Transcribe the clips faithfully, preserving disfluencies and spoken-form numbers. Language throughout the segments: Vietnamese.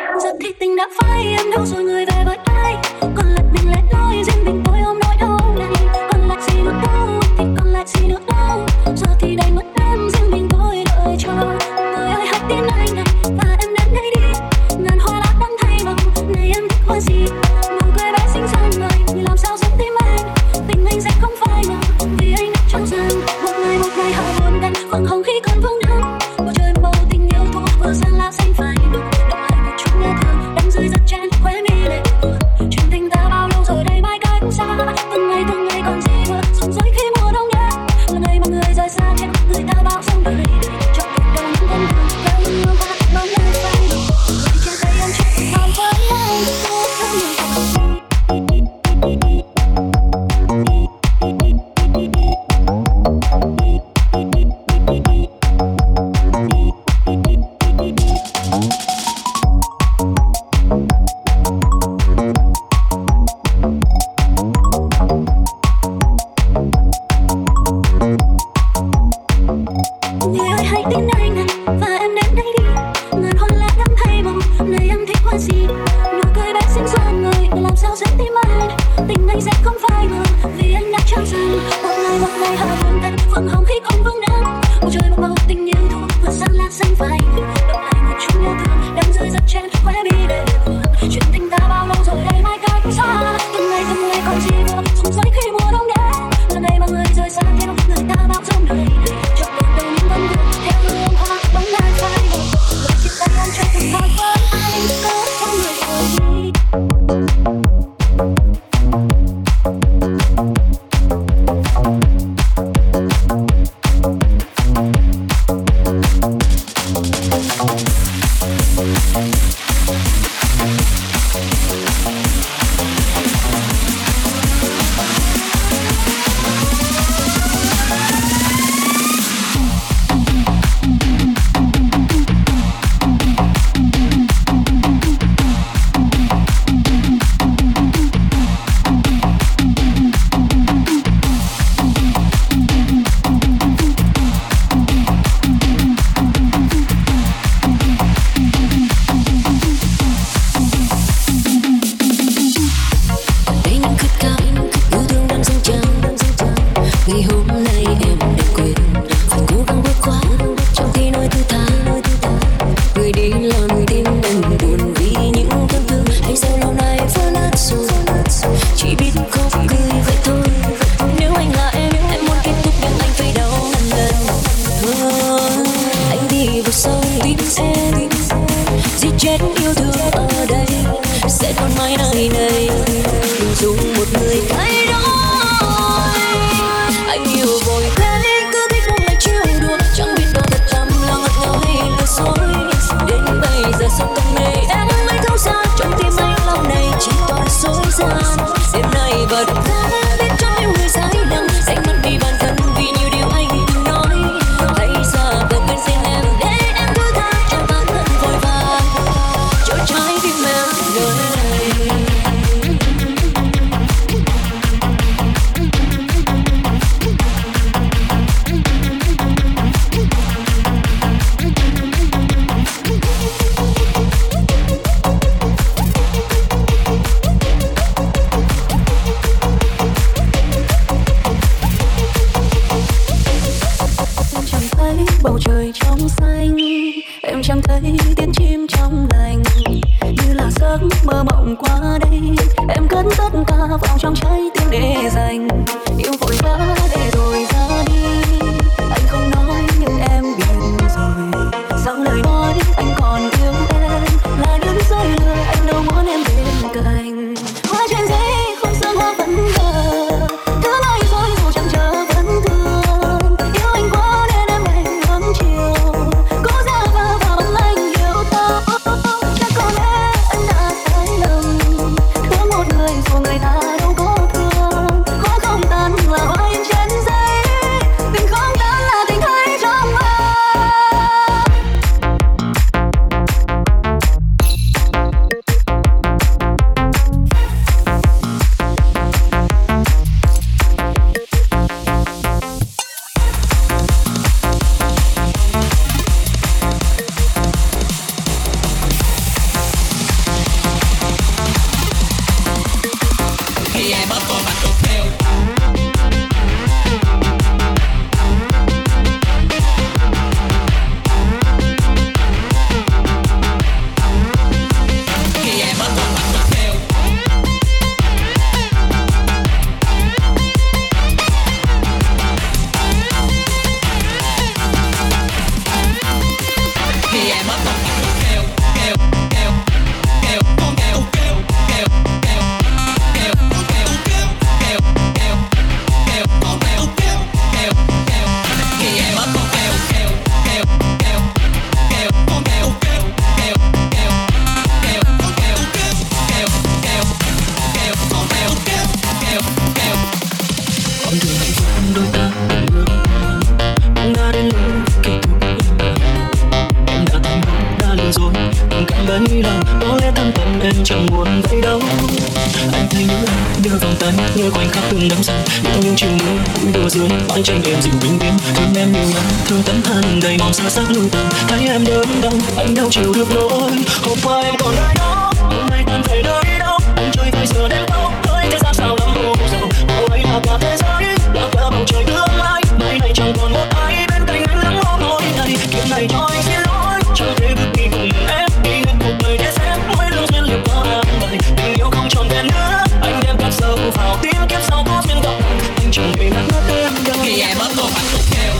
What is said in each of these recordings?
Giờ thì tình đã phai, em đâu rồi người về với ai? Còn lại mình lẻ loi, riêng mình tôi ôm nỗi đau này. Còn lại gì nữa đâu, thì còn lại gì nữa đâu. Giờ thì đành mất em, riêng mình tôi đợi chờ. Người ơi hãy tin anh này, và em đến đây đi. Ngàn hoa lá đang thay màu, này em thích hoa gì? Nụ cười bé xinh xắn người, nhưng làm sao giúp tim anh? Tình anh sẽ không phai màu, vì anh đã cho rằng một ngày một ngày họ buồn đen, khoảng hồng khi còn vương nắng. Bầu trời bầu tình yêu thu vừa sang lá xanh phai đục, đọng lại một chút nhớ thương đang rơi rất trên khóe mi lệ buồn. Chuyện tình ta bao lâu rồi đây mãi cách xa, từng ngày từng ngày còn gì nữa run rối khi mùa đông đến. Là ngày mà người rời xa theo người ta bao xong đời để cho cuộc đời những con đường và những hương hoa bóng đêm phai đục. Người trên tay em chuyện còn với anh cô thương người còn người ta đâu có thương, khó không tan là hoa trên giấy. bấy lâu, có lẽ thâm tâm em chẳng muốn vậy đâu. Anh thấy những ai đưa vòng tay, nhớ khoảnh khắc từng đắm say, yêu những chiều mưa vui đùa dưới mái tranh em dịu bình yên. Thương em nhiều lắm, thương tấm than đầy màu xa sắc lưu tàn, thấy em đớn đau, anh đâu chịu được nỗi. Hôm qua em còn ai đó, hôm nay tan về nơi đâu, anh chơi vơi giờ đêm đâu, thấy thế gian sao lắm vô dầu. Cô ấy là cả thế giới, là cả bầu trời tương lai, mai này chẳng còn một ai bên cạnh anh lắng lo mỗi ngày. Kiếp này cho anh xin lỗi, chẳng thể bước đi cùng em, đi hết cuộc đời để xem mỗi lương duyên liệu có an bài. Tình yêu không tròn vẹn nữa, anh đem cắt sâu vào tim, kiếp sau có duyên gặp anh chẳng hề ngắt ngắt em đâu. Khi em mất một hạnh phúc theo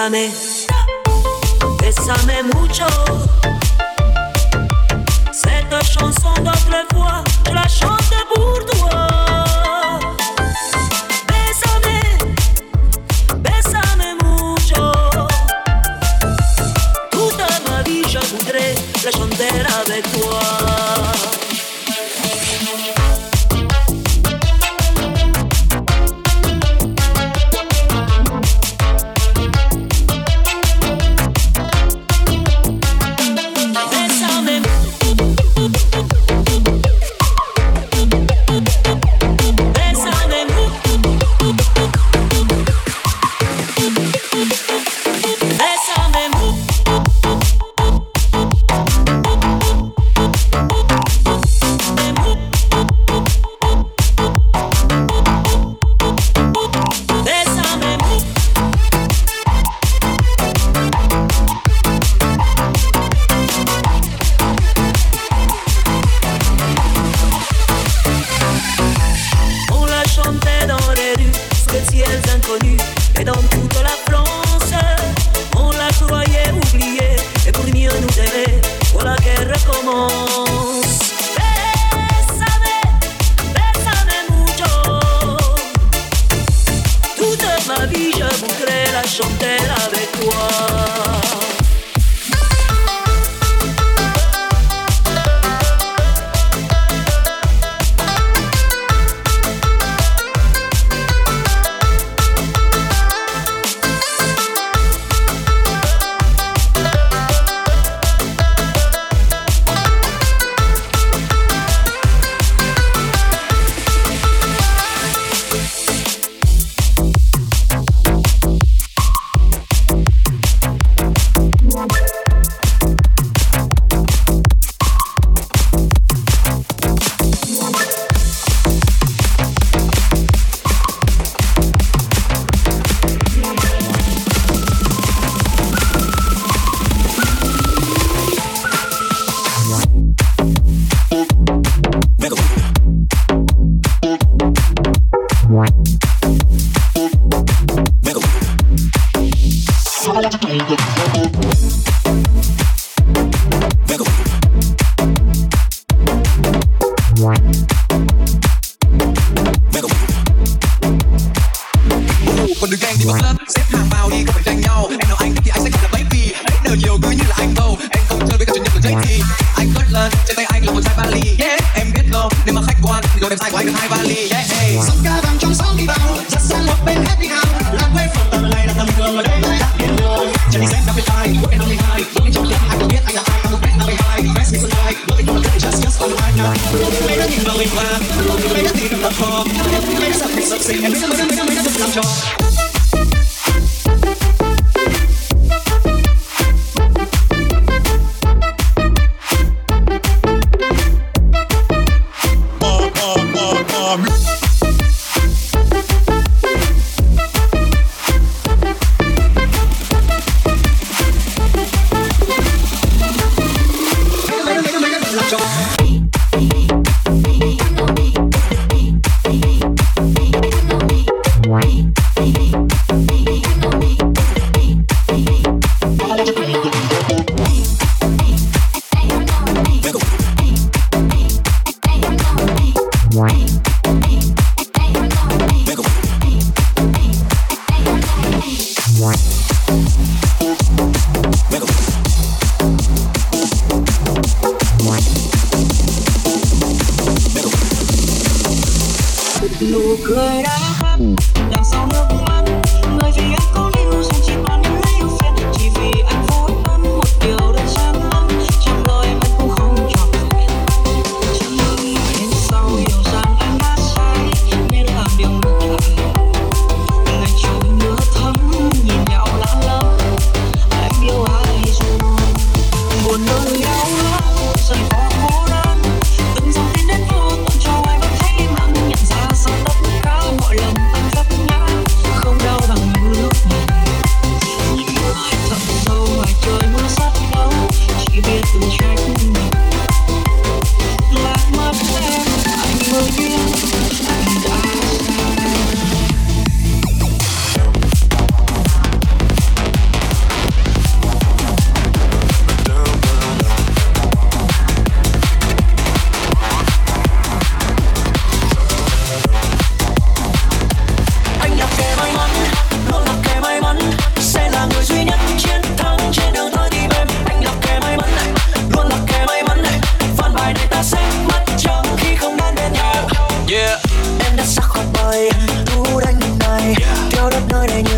Bésame, bésame mucho. Cette chanson d'autrefois, je la chante pour toi. Bésame, bésame mucho. Toute ma vie, je voudrais la chanter avec toi. Còn đừng ganh đi vào lớp, xếp hàng vào đi, không phải tranh nhau. Em nào anh thích thì anh sẽ gặp là baby. Hãy nở nhiều cứ như là anh đâu. Em không chơi với các chuyện nhập được giấy thì anh cất lên, trên tay anh là một chai vali. Yeah, em biết không, nếu mà khách quan thì đồ đẹp sai của anh được hai vali. Yeah, hey. Sóng ca vàng trong sóng đi vào, dắt sang một bên happy hour. Làm quê phòng tầm này là tầm thường ở đây đã yên rồi. Chẳng đi xem năm mươi hai, mỗi ngày năm mươi hai, mỗi ngày trong tuần anh không biết anh là ai, anh không biết năm mươi hai. Best me tonight, looking for the just just on my night. Mấy đứa nhìn vào mình và mấy đứa tìm được khó, mấy đứa sắp bị sập xình, em biết mấy đứa mấy đứa mấy đứa làm trò. Nụ cười đã khắp đằng sau nước mắt, người vì anh có lưu rằng chỉ còn những lấy ưu phiền, chỉ vì anh vui hơn một điều đơn giản lắm, trong đời anh cũng không trọn vẹn. Chẳng ngờ đến sau hiểu rằng anh đã sai nên làm điều ngược lại. Ngày trôi mưa thấm nhìn nhau lạ lắm, anh yêu ai rồi buồn nỗi đau lắm rời bỏ khổ đau, từng dòng tin đến vô tận cho anh vẫn thấy mang nhận ra sau tất cả mọi lần anh vấp ngã.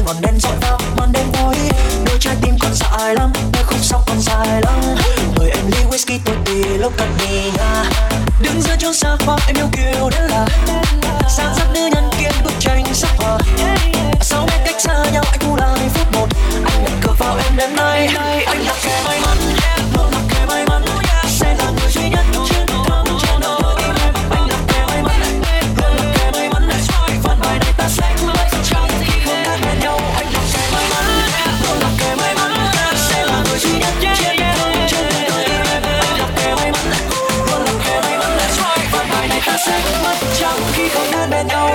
ngọn đèn dọi vào màn đêm tối, đôi trái tim còn dại lắm, nơi khúc sau còn dài lắm. Mời em ly whisky tôi tùy lúc cần đi nha. Đứng giữa chốn xa hoa em yêu kiều đến lạ, sáng giấc nữ nhân kiên bức tranh sắc họa. Sáu mét cách xa nhau anh thu lại phút một, anh đặt cược vào em đêm nay. Anh là kẻ may mắn, luôn là kẻ may mắn, sẽ là người duy nhất chiến thắng trên đời tim em. Anh là kẻ may mắn, luôn là kẻ may mắn, phần bài này ta sẽ mất trong khi không ngăn bên nhau. Anh là kẻ may mắn, luôn là kẻ may mắn, sẽ là người duy nhất chiến thắng trên đời tim em. Anh là kẻ may mắn, luôn là kẻ may mắn, phần bài này ta sẽ mất trong khi không ngăn bên nhau.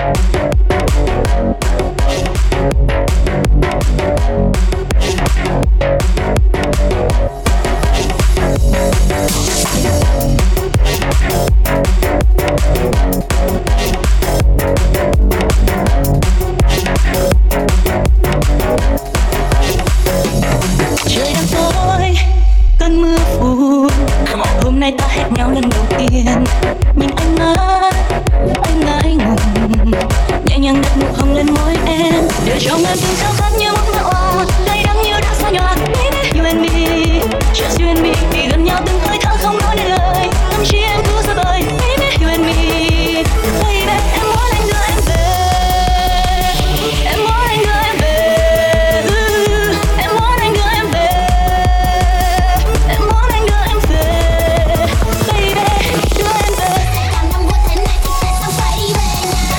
Trời đang tối, cơn mưa phùn. Hôm nay ta hẹn nhau lần đầu tiên. Nhìn anh mắt, anh ngại ngùng, nhẹ nhàng đặt nụ hồng lên môi em, để cho ngàn tiếng sao khát như một màu cay đắng như đã xa nhòa. Baby, you and me, just you and me, thì gần nhau từng hơi thở không nói nên lời, tâm trí em cứ xa vời. Baby, you and me, baby, em muốn anh đưa em về, em muốn anh đưa em về, em muốn anh đưa em về, em muốn anh đưa em về, baby, đưa em về. Càng mong muốn thế này thì tại sao phải đi về nhà?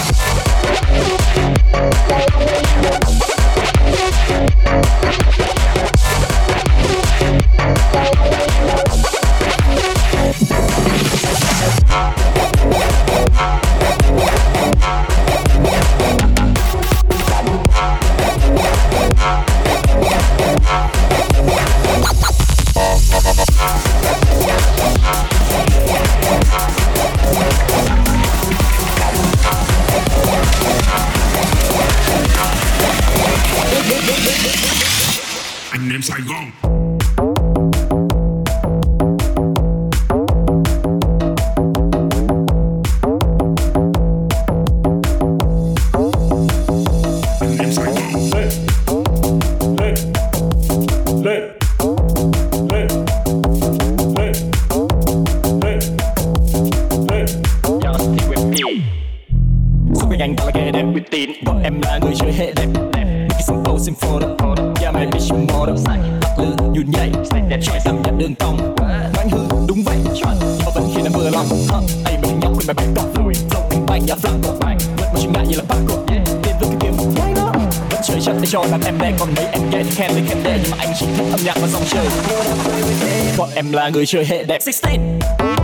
Anh em Sài Gòn. Anh em Sài Gòn. Lên, lên, lên, lên, lên, lên, lên. Just stick with me. Super gang tao là kẻ đẹp uy tín, bọn em là người chơi hệ đẹp. Make it simple, simple đó. Yeah, my bitch you more đó. Lắc lư, nhún nhảy, chọi tầm nhận đường cong. Đoán hư, đúng vậy, chọn. Nhưng mà vẫn khiến em vừa lòng. Ai mà nhóc quên bài bài tỏ lùi. Dâu cánh bay, yeah, flap của bài. Vẫn mà chừng ngại như là Paco. Đến với cái game một quay đó. Vẫn chơi chắc để cho đàn em đen. Còn mấy em ghé thì khen lên khen đê. Nhưng mà anh chỉ thích âm nhạc và dòng chơi. Bọn em là người chơi hệ đẹp. mười sáu.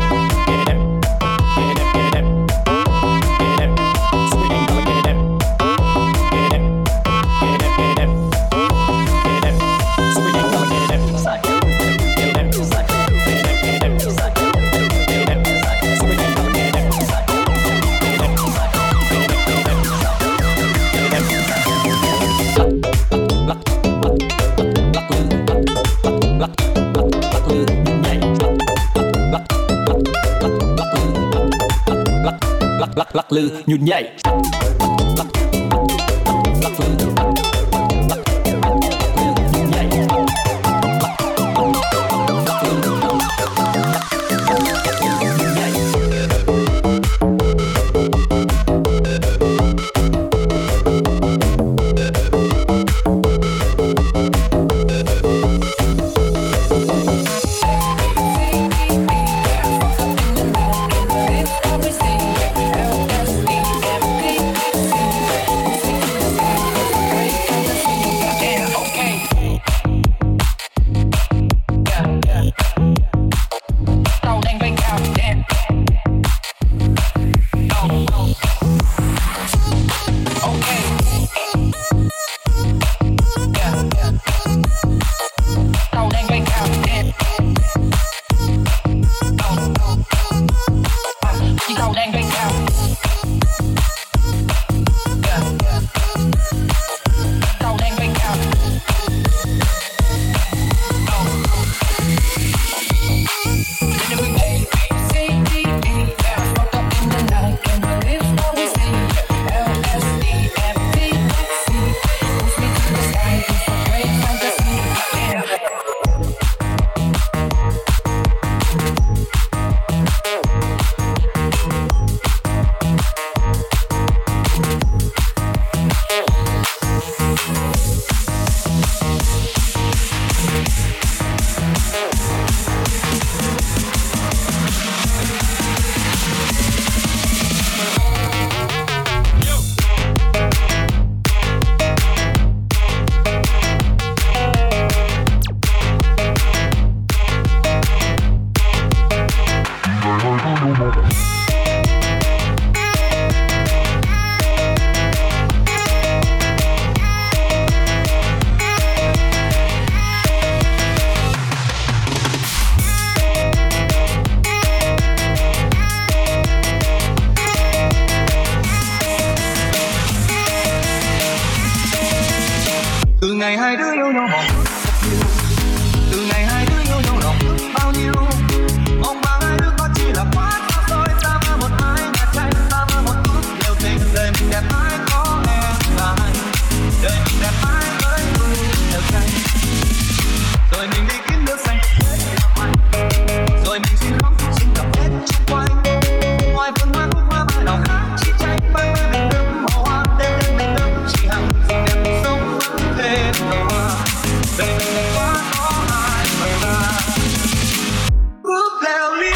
Lắc lắc lư nhún nhảy. Lắc lắc lư. Everything, L S D, M P ngày hai đứa yêu nhau mong ước thật nhiều, từ ngày hai đứa yêu nhau lòng ước bao nhiêu, mong mà hai đứa có chỉ là quá xa xôi. Ta mơ một mái nhà tranh, ta mơ một ước điều tình, đời mình đẹp mãi có em và anh, đời mình đẹp mãi với người đều tranh. Rồi mình đi kiếm nước xanh, rồi mình xin khóc xin gặp hết xung quanh, ngoài vườn hoa khúc hoa mai nào khác chỉ tranh bay bay mình đứng màu hoa đêm đêm mình đứng chỉ hằng xinh đẹp sống thêm màu hoa. Đời mình đẹp quá có ai mà ta bước leo đi.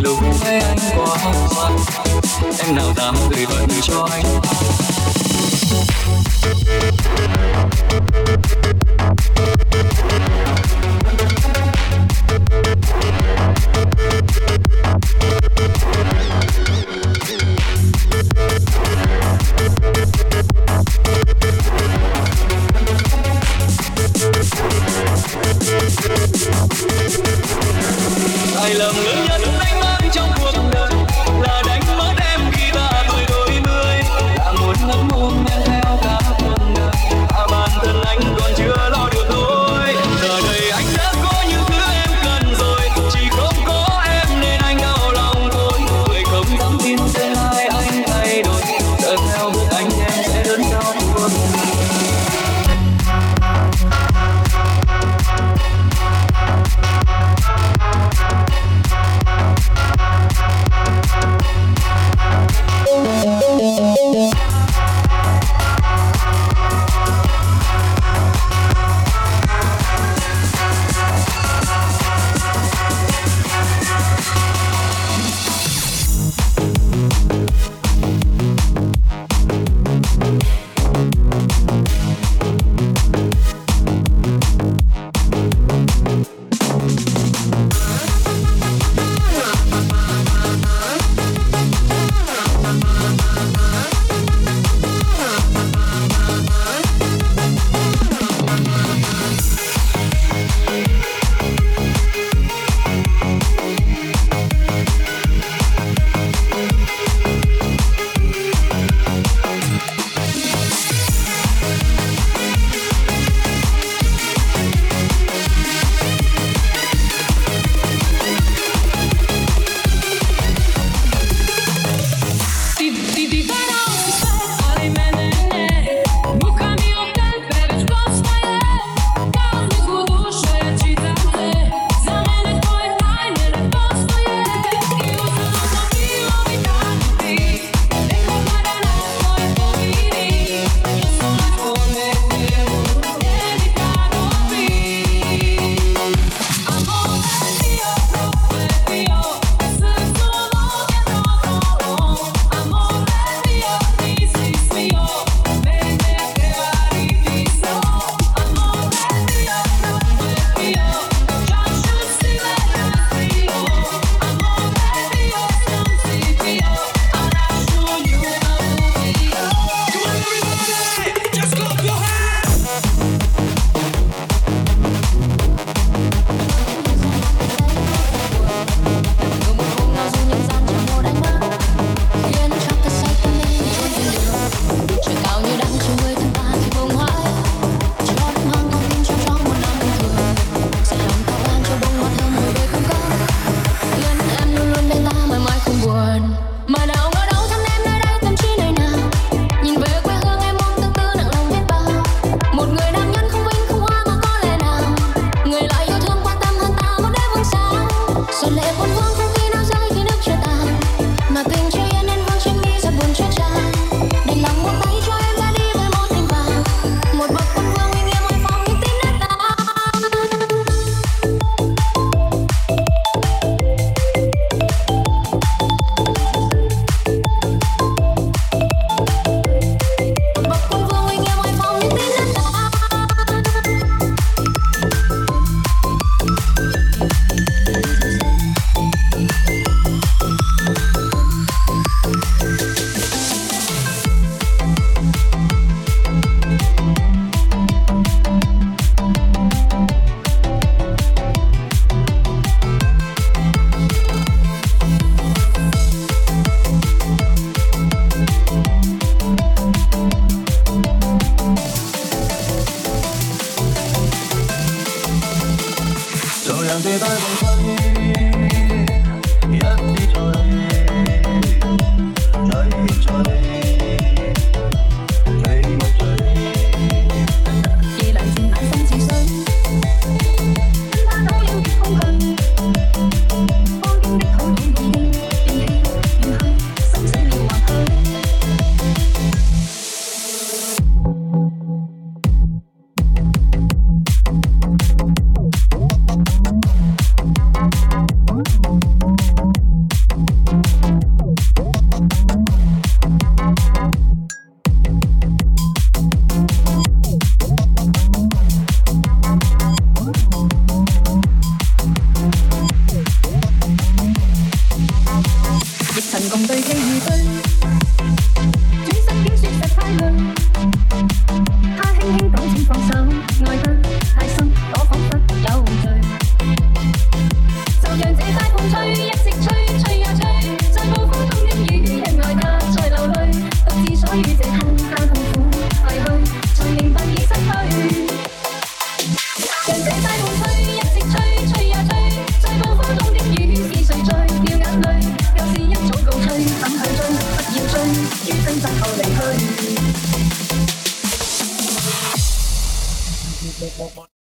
Em nào dám gửi lời cho anh. Sai lầm lớn nhất đánh mất trong cuộc đời là đánh mất em khi ta tuổi đôi mươi, là một giấc mơ men theo cả cuộc đời, mà bản thân anh còn chưa lo được thôi. Giờ đây anh đã có những thứ em cần rồi, chỉ không có em nên anh đau lòng thôi. Người không dám tin sẽ hai anh thay đổi, đợi theo bước anh em sẽ đớn đau cuộc đời. Amore mio, chúng ta ở đây hơn.